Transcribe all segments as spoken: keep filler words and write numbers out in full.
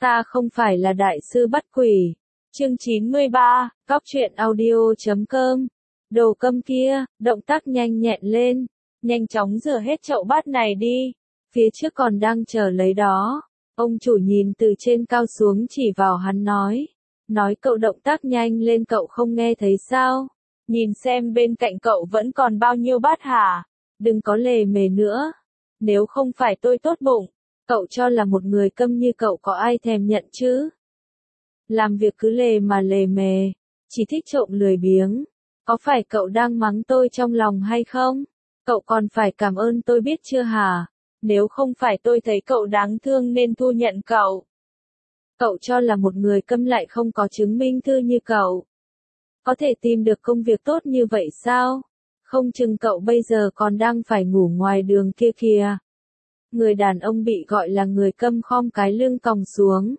Ta không phải là đại sư bắt quỷ. Chương chín mươi ba, Cóc truyện audio chấm com. Đồ câm kia, động tác nhanh nhẹn lên, nhanh chóng rửa hết chậu bát này đi. Phía trước còn đang chờ lấy đó. Ông chủ nhìn từ trên cao xuống chỉ vào hắn nói. Nói cậu động tác nhanh lên, cậu không nghe thấy sao? Nhìn xem bên cạnh cậu vẫn còn bao nhiêu bát hả? Đừng có lề mề nữa. Nếu không phải tôi tốt bụng, cậu cho là một người câm như cậu có ai thèm nhận chứ? Làm việc cứ lề mà lề mề, chỉ thích trộm lười biếng. Có phải cậu đang mắng tôi trong lòng hay không? Cậu còn phải cảm ơn tôi biết chưa hả? Nếu không phải tôi thấy cậu đáng thương nên thu nhận cậu. Cậu cho là một người câm lại không có chứng minh thư như cậu có thể tìm được công việc tốt như vậy sao? Không chừng cậu bây giờ còn đang phải ngủ ngoài đường kia kìa. Người đàn ông bị gọi là người câm khom cái lưng còng xuống,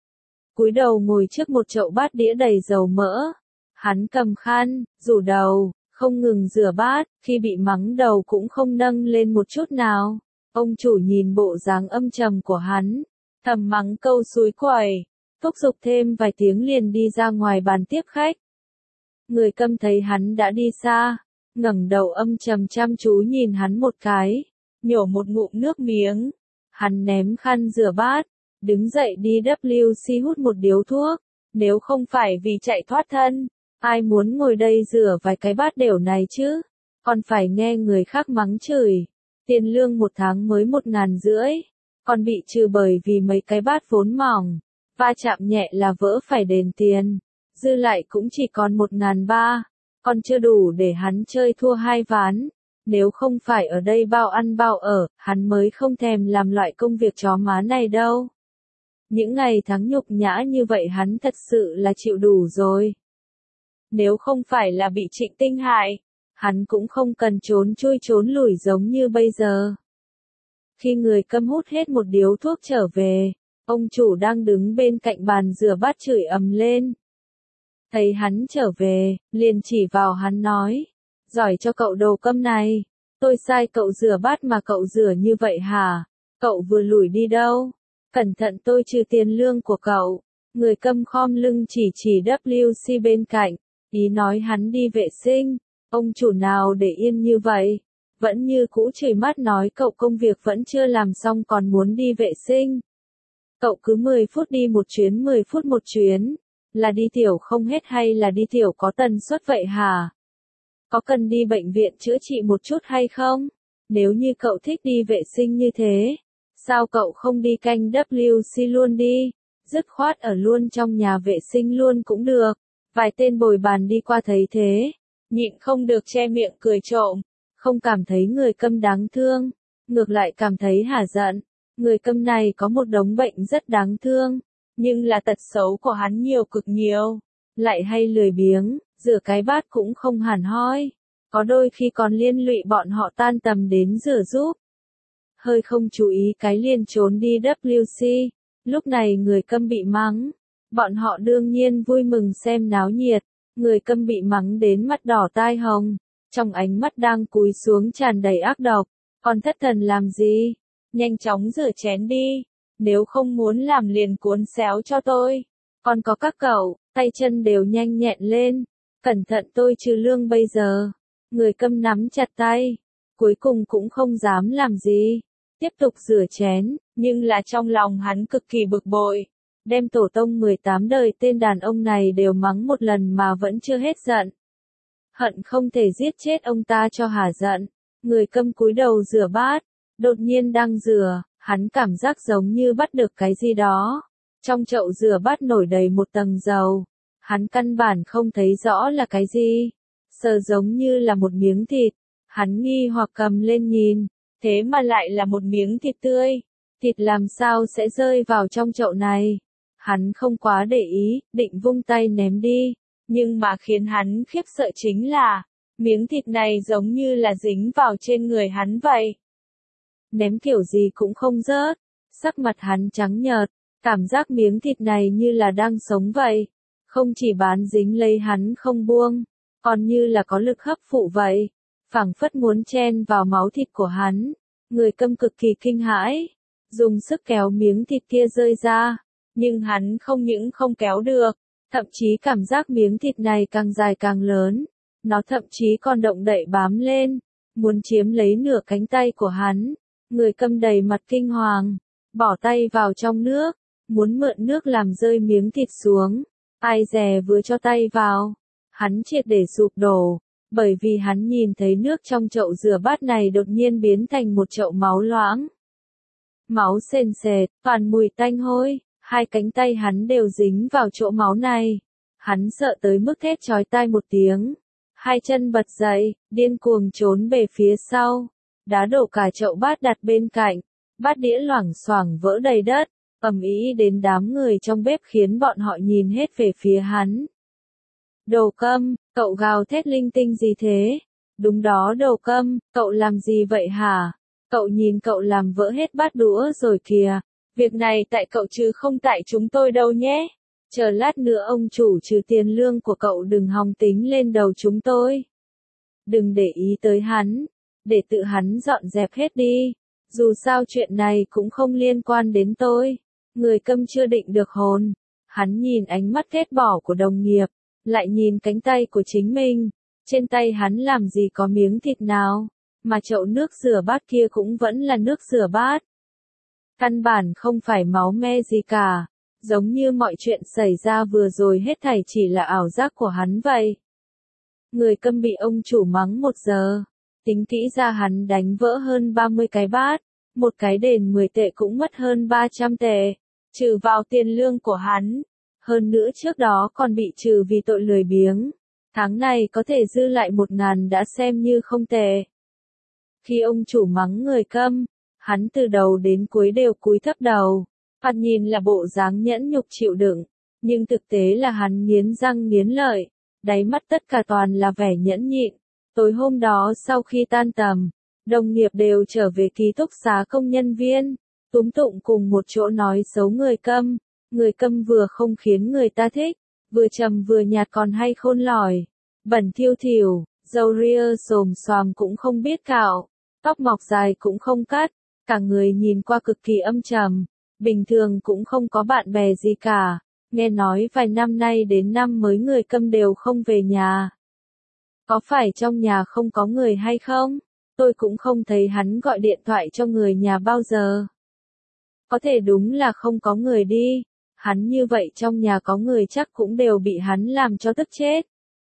cúi đầu ngồi trước một chậu bát đĩa đầy dầu mỡ. Hắn cầm khăn, rủ đầu, không ngừng rửa bát, khi bị mắng đầu cũng không nâng lên một chút nào. Ông chủ nhìn bộ dáng âm trầm của hắn, thầm mắng câu xúi quẩy, thúc giục thêm vài tiếng liền đi ra ngoài bàn tiếp khách. Người câm thấy hắn đã đi xa, ngẩng đầu âm trầm chăm chú nhìn hắn một cái, nhổ một ngụm nước miếng. Hắn ném khăn rửa bát, đứng dậy đi vê kép xê hút một điếu thuốc. Nếu không phải vì chạy thoát thân, ai muốn ngồi đây rửa vài cái bát đều này chứ? Còn phải nghe người khác mắng chửi. Tiền lương một tháng mới một ngàn rưỡi, còn bị trừ bởi vì mấy cái bát vốn mỏng, va chạm nhẹ là vỡ phải đền tiền. Dư lại cũng chỉ còn một ngàn ba, còn chưa đủ để hắn chơi thua hai ván. Nếu không phải ở đây bao ăn bao ở, hắn mới không thèm làm loại công việc chó má này đâu. Những ngày tháng nhục nhã như vậy hắn thật sự là chịu đủ rồi. Nếu không phải là bị Trịnh Tinh hại, hắn cũng không cần trốn chui trốn lủi giống như bây giờ. Khi người câm hút hết một điếu thuốc trở về, ông chủ đang đứng bên cạnh bàn rửa bát chửi ầm lên. Thấy hắn trở về, liền chỉ vào hắn nói, giỏi cho cậu đồ câm này, tôi sai cậu rửa bát mà cậu rửa như vậy hả? Cậu vừa lủi đi đâu? Cẩn thận tôi trừ tiền lương của cậu. Người câm khom lưng chỉ chỉ vê kép xê bên cạnh, ý nói hắn đi vệ sinh. Ông chủ nào để yên như vậy, vẫn như cũ chửi mắt nói cậu công việc vẫn chưa làm xong còn muốn đi vệ sinh. Cậu cứ mười phút đi một chuyến mười phút một chuyến, là đi tiểu không hết hay là đi tiểu có tần suất vậy hả? Có cần đi bệnh viện chữa trị một chút hay không? Nếu như cậu thích đi vệ sinh như thế, sao cậu không đi canh vê kép xê luôn đi? Dứt khoát ở luôn trong nhà vệ sinh luôn cũng được. Vài tên bồi bàn đi qua thấy thế, nhịn không được che miệng cười trộm, không cảm thấy người câm đáng thương, ngược lại cảm thấy hả giận. Người câm này có một đống bệnh rất đáng thương, nhưng là tật xấu của hắn nhiều cực nhiều, lại hay lười biếng, rửa cái bát cũng không hẳn hoi, có đôi khi còn liên lụy bọn họ tan tầm đến rửa giúp. Hơi không chú ý cái liền trốn đi vê kép xê, lúc này người câm bị mắng, bọn họ đương nhiên vui mừng xem náo nhiệt. Người câm bị mắng đến mắt đỏ tai hồng, trong ánh mắt đang cúi xuống tràn đầy ác độc. Còn thất thần làm gì? Nhanh chóng rửa chén đi, nếu không muốn làm liền cuốn xéo cho tôi. Còn có các cậu, tay chân đều nhanh nhẹn lên, cẩn thận tôi trừ lương bây giờ. Người câm nắm chặt tay, cuối cùng cũng không dám làm gì, tiếp tục rửa chén, nhưng là trong lòng hắn cực kỳ bực bội. Đem tổ tông mười tám đời tên đàn ông này đều mắng một lần mà vẫn chưa hết giận. Hận không thể giết chết ông ta cho hả giận. Người câm cúi đầu rửa bát, đột nhiên đang rửa, hắn cảm giác giống như bắt được cái gì đó. Trong chậu rửa bát nổi đầy một tầng dầu, hắn căn bản không thấy rõ là cái gì, sờ giống như là một miếng thịt. Hắn nghi hoặc cầm lên nhìn, thế mà lại là một miếng thịt tươi. Thịt làm sao sẽ rơi vào trong chậu này? Hắn không quá để ý, định vung tay ném đi, nhưng mà khiến hắn khiếp sợ chính là, miếng thịt này giống như là dính vào trên người hắn vậy. Ném kiểu gì cũng không rớt, sắc mặt hắn trắng nhợt, cảm giác miếng thịt này như là đang sống vậy. Không chỉ bán dính lấy hắn không buông, còn như là có lực hấp phụ vậy, phảng phất muốn chen vào máu thịt của hắn. Người câm cực kỳ kinh hãi, dùng sức kéo miếng thịt kia rơi ra. Nhưng hắn không những không kéo được, thậm chí cảm giác miếng thịt này càng dài càng lớn. Nó thậm chí còn động đậy bám lên, muốn chiếm lấy nửa cánh tay của hắn. Người Câm đầy mặt kinh hoàng, bỏ tay vào trong nước, muốn mượn nước làm rơi miếng thịt xuống. Ai dè vừa cho tay vào, hắn triệt để sụp đổ, bởi vì hắn nhìn thấy nước trong chậu rửa bát này đột nhiên biến thành một chậu máu loãng. Máu sền sệt, toàn mùi tanh hôi, hai cánh tay hắn đều dính vào chỗ máu này. Hắn sợ tới mức thét chói tai một tiếng. Hai chân bật dậy, điên cuồng trốn về phía sau. Đá đổ cả chậu bát đặt bên cạnh. Bát đĩa loảng xoảng vỡ đầy đất, ầm ĩ đến đám người trong bếp khiến bọn họ nhìn hết về phía hắn. Đồ Câm, cậu gào thét linh tinh gì thế? Đúng đó Đồ Câm, cậu làm gì vậy hả? Cậu nhìn cậu làm vỡ hết bát đũa rồi kìa. Việc này tại cậu chứ không tại chúng tôi đâu nhé. Chờ lát nữa ông chủ trừ tiền lương của cậu đừng hòng tính lên đầu chúng tôi. Đừng để ý tới hắn, để tự hắn dọn dẹp hết đi. Dù sao chuyện này cũng không liên quan đến tôi. Người Câm chưa định được hồn. Hắn nhìn ánh mắt ghét bỏ của đồng nghiệp, lại nhìn cánh tay của chính mình. Trên tay hắn làm gì có miếng thịt nào, mà chậu nước rửa bát kia cũng vẫn là nước rửa bát. Căn bản không phải máu me gì cả, giống như mọi chuyện xảy ra vừa rồi hết thảy chỉ là ảo giác của hắn vậy. Người Câm bị ông chủ mắng một giờ, tính kỹ ra hắn đánh vỡ hơn ba mươi cái bát, một cái đền mười tệ cũng mất hơn ba trăm tệ, trừ vào tiền lương của hắn. Hơn nữa trước đó còn bị trừ vì tội lười biếng. Tháng này có thể dư lại một ngàn đã xem như không tệ. Khi ông chủ mắng người Câm, hắn từ đầu đến cuối đều cúi thấp đầu. Thoạt nhìn là bộ dáng nhẫn nhục chịu đựng, nhưng thực tế là hắn nghiến răng nghiến lợi, đáy mắt tất cả toàn là vẻ nhẫn nhịn. Tối hôm đó sau khi tan tầm, đồng nghiệp đều trở về ký túc xá công nhân viên, túm tụng cùng một chỗ nói xấu người Câm. Người Câm vừa không khiến người ta thích, vừa trầm vừa nhạt còn hay khôn lỏi, bẩn thiêu thỉu, râu ria xồm xoàm cũng không biết cạo, tóc mọc dài cũng không cắt, cả người nhìn qua cực kỳ âm trầm, bình thường cũng không có bạn bè gì cả. Nghe nói vài năm nay đến năm mới người Câm đều không về nhà. Có phải trong nhà không có người hay không? Tôi cũng không thấy hắn gọi điện thoại cho người nhà bao giờ. Có thể đúng là không có người đi. Hắn như vậy trong nhà có người chắc cũng đều bị hắn làm cho tức chết.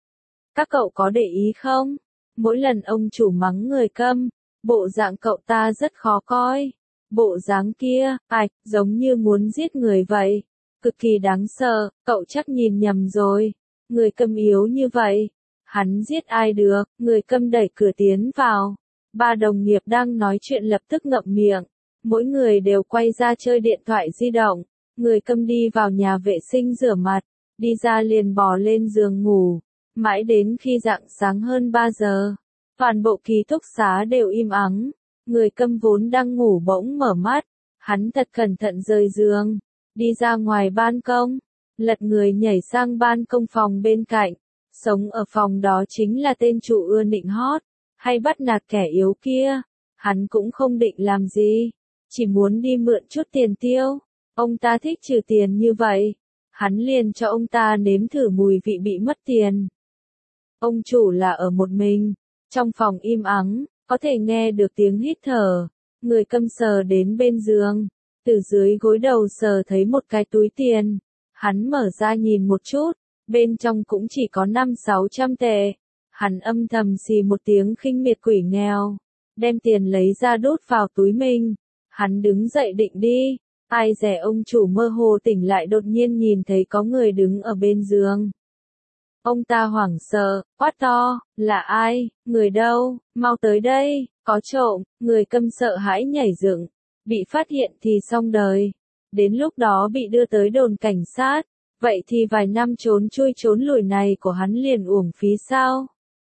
Các cậu có để ý không? Mỗi lần ông chủ mắng người Câm, bộ dạng cậu ta rất khó coi. Bộ dáng kia, ạch, giống như muốn giết người vậy. Cực kỳ đáng sợ, cậu chắc nhìn nhầm rồi. Người Câm yếu như vậy. Hắn giết ai được, người Câm đẩy cửa tiến vào. Ba đồng nghiệp đang nói chuyện lập tức ngậm miệng. Mỗi người đều quay ra chơi điện thoại di động. Người Câm đi vào nhà vệ sinh rửa mặt, đi ra liền bò lên giường ngủ, mãi đến khi rạng sáng hơn ba giờ, toàn bộ ký túc xá đều im ắng. Người Câm vốn đang ngủ bỗng mở mắt, hắn thật cẩn thận rời giường, đi ra ngoài ban công, lật người nhảy sang ban công phòng bên cạnh. Sống ở phòng đó chính là tên chủ ưa nịnh hót, hay bắt nạt kẻ yếu kia. Hắn cũng không định làm gì, chỉ muốn đi mượn chút tiền tiêu. Ông ta thích trừ tiền như vậy, hắn liền cho ông ta nếm thử mùi vị bị mất tiền. Ông chủ là ở một mình, trong phòng im ắng, có thể nghe được tiếng hít thở. Người Câm sờ đến bên giường, từ dưới gối đầu sờ thấy một cái túi tiền. Hắn mở ra nhìn một chút, bên trong cũng chỉ có năm sáu trăm tệ. Hắn âm thầm xì một tiếng khinh miệt quỷ nghèo, đem tiền lấy ra đút vào túi mình. Hắn đứng dậy định đi. Ai dè ông chủ mơ hồ tỉnh lại đột nhiên nhìn thấy có người đứng ở bên giường. Ông ta hoảng sợ, quát to, là ai, người đâu, mau tới đây, có trộm. Người Câm sợ hãi nhảy dựng, bị phát hiện thì xong đời. Đến lúc đó bị đưa tới đồn cảnh sát, vậy thì vài năm trốn chui trốn lùi này của hắn liền uổng phí sao?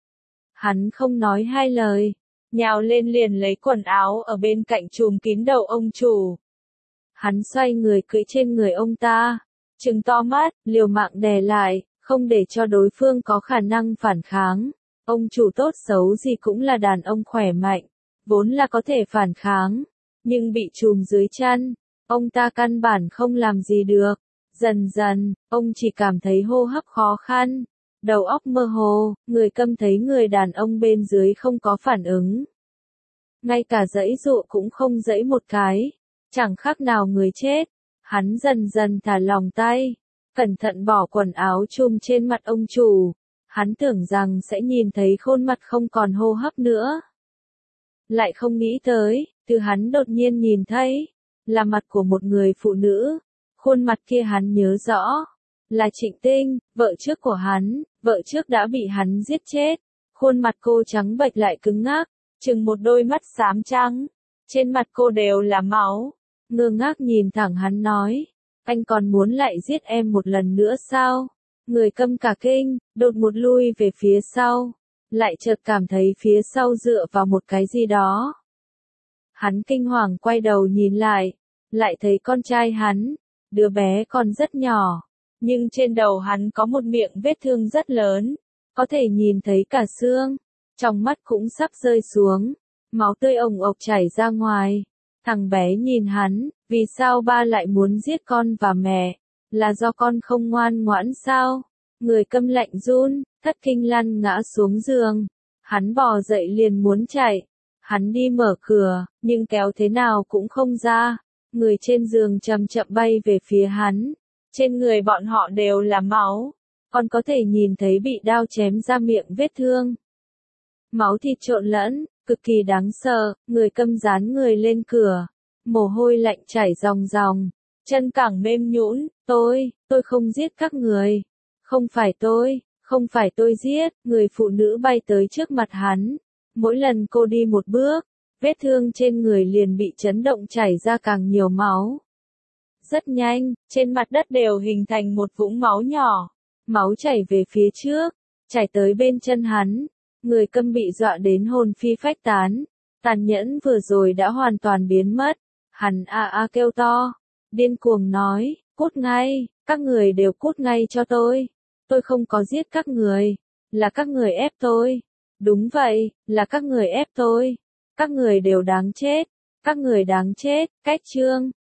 Hắn không nói hai lời, nhào lên liền lấy quần áo ở bên cạnh trùm kín đầu ông chủ. Hắn xoay người cưỡi trên người ông ta, trừng to mắt, liều mạng đè lại, không để cho đối phương có khả năng phản kháng. Ông chủ tốt xấu gì cũng là đàn ông khỏe mạnh, vốn là có thể phản kháng, nhưng bị trùm dưới chân, ông ta căn bản không làm gì được. Dần dần, ông chỉ cảm thấy hô hấp khó khăn, đầu óc mơ hồ, người câm thấy người đàn ông bên dưới không có phản ứng. Ngay cả giãy giụa cũng không giãy một cái, chẳng khác nào người chết. Hắn dần dần thả lỏng tay, cẩn thận bỏ quần áo trùm trên mặt ông chủ. Hắn tưởng rằng sẽ nhìn thấy khuôn mặt không còn hô hấp nữa. Lại không nghĩ tới, từ hắn đột nhiên nhìn thấy, là mặt của một người phụ nữ. Khuôn mặt kia hắn nhớ rõ, là Trịnh Tinh, vợ trước của hắn, vợ trước đã bị hắn giết chết. Khuôn mặt cô trắng bệch lại cứng ngắc, chừng một đôi mắt xám trắng, trên mặt cô đều là máu. Ngơ ngác nhìn thẳng hắn nói, anh còn muốn lại giết em một lần nữa sao? Người câm cả kinh, đột một lui về phía sau, lại chợt cảm thấy phía sau dựa vào một cái gì đó. Hắn kinh hoàng quay đầu nhìn lại, lại thấy con trai hắn, đứa bé còn rất nhỏ, nhưng trên đầu hắn có một miệng vết thương rất lớn, có thể nhìn thấy cả xương, trong mắt cũng sắp rơi xuống, máu tươi ồng ộc chảy ra ngoài. Thằng bé nhìn hắn, vì sao ba lại muốn giết con và mẹ? Là do con không ngoan ngoãn sao? Người câm lạnh run, thất kinh lăn ngã xuống giường. Hắn bò dậy liền muốn chạy. Hắn đi mở cửa, nhưng kéo thế nào cũng không ra. Người trên giường chậm chậm bay về phía hắn. Trên người bọn họ đều là máu. Còn có thể nhìn thấy bị đao chém ra miệng vết thương. Máu thịt trộn lẫn, cực kỳ đáng sợ. Người câm dán người lên cửa. Mồ hôi lạnh chảy ròng ròng. Chân cẳng mềm nhũn. Tôi, tôi không giết các người. Không phải tôi, không phải tôi giết. Người phụ nữ bay tới trước mặt hắn. Mỗi lần cô đi một bước, vết thương trên người liền bị chấn động chảy ra càng nhiều máu. Rất nhanh, trên mặt đất đều hình thành một vũng máu nhỏ. Máu chảy về phía trước, chảy tới bên chân hắn. Người câm bị dọa đến hồn phi phách tán. Tàn nhẫn vừa rồi đã hoàn toàn biến mất. Hắn a a kêu to, điên cuồng nói, cút ngay, các người đều cút ngay cho tôi. Tôi không có giết các người, là các người ép tôi. Đúng vậy, là các người ép tôi. Các người đều đáng chết, các người đáng chết. Cách chương